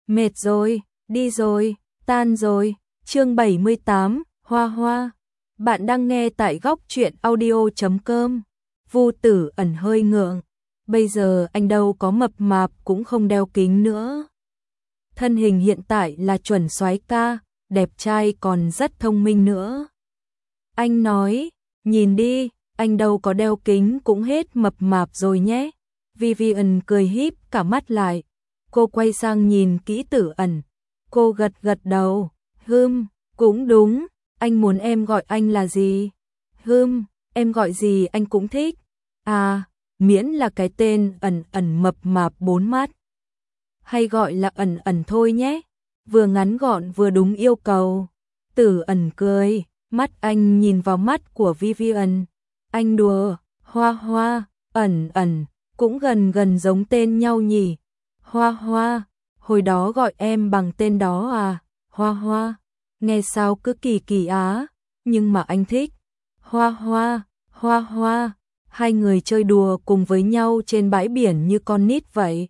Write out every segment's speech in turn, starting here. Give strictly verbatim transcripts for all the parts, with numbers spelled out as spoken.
Mệt rồi, đi rồi, tan rồi. Chương bảy mươi tám, Hoa Hoa. Bạn đang nghe tại góc truyện audio chấm com. Vu Tử Ẩn hơi ngượng. Bây giờ anh đâu có mập mạp cũng không đeo kính nữa. Thân hình hiện tại là chuẩn soái ca, đẹp trai còn rất thông minh nữa. Anh nói, nhìn đi, anh đâu có đeo kính cũng hết mập mạp rồi nhé. Vivian cười híp cả mắt lại. Cô quay sang nhìn kỹ Tử Ẩn. Cô gật gật đầu. Hừm, cũng đúng. Anh muốn em gọi anh là gì? Hừm, em gọi gì anh cũng thích. À, miễn là cái tên Ẩn Ẩn mập mạp bốn mắt. Hay gọi là Ẩn Ẩn thôi nhé. Vừa ngắn gọn vừa đúng yêu cầu. Tử Ẩn cười. Mắt anh nhìn vào mắt của Vivian. Anh đùa, Hoa Hoa, Ẩn Ẩn, cũng gần gần giống tên nhau nhỉ. Hoa Hoa, hồi đó gọi em bằng tên đó à, Hoa Hoa, nghe sao cứ kỳ kỳ á, nhưng mà anh thích. Hoa Hoa, Hoa Hoa, hai người chơi đùa cùng với nhau trên bãi biển như con nít vậy.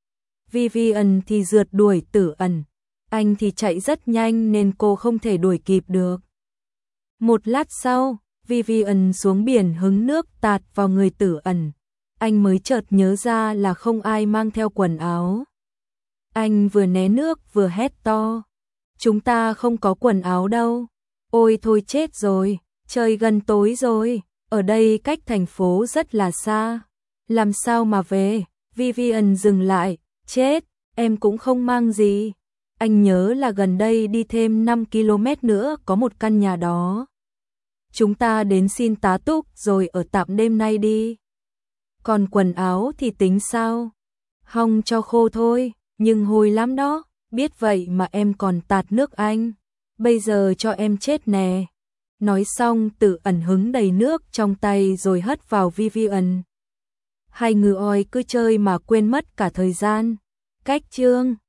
Vivian thì rượt đuổi Tử Ẩn, anh thì chạy rất nhanh nên cô không thể đuổi kịp được. Một lát sau, Vivian xuống biển hứng nước tạt vào người Tử Ẩn. Anh mới chợt nhớ ra là không ai mang theo quần áo. Anh vừa né nước vừa hét to. Chúng ta không có quần áo đâu. Ôi thôi chết rồi, trời gần tối rồi, ở đây cách thành phố rất là xa. Làm sao mà về? Vivian dừng lại, chết, em cũng không mang gì. Anh nhớ là gần đây đi thêm năm ki lô mét nữa có một căn nhà đó. Chúng ta đến xin tá túc rồi ở tạm đêm nay đi. Còn quần áo thì tính sao? Hong cho khô thôi, nhưng hôi lắm đó, biết vậy mà em còn tạt nước anh. Bây giờ cho em chết nè. Nói xong Tử Ẩn hứng đầy nước trong tay rồi hất vào Vivian. Hai người oi cứ chơi mà quên mất cả thời gian. Cách chương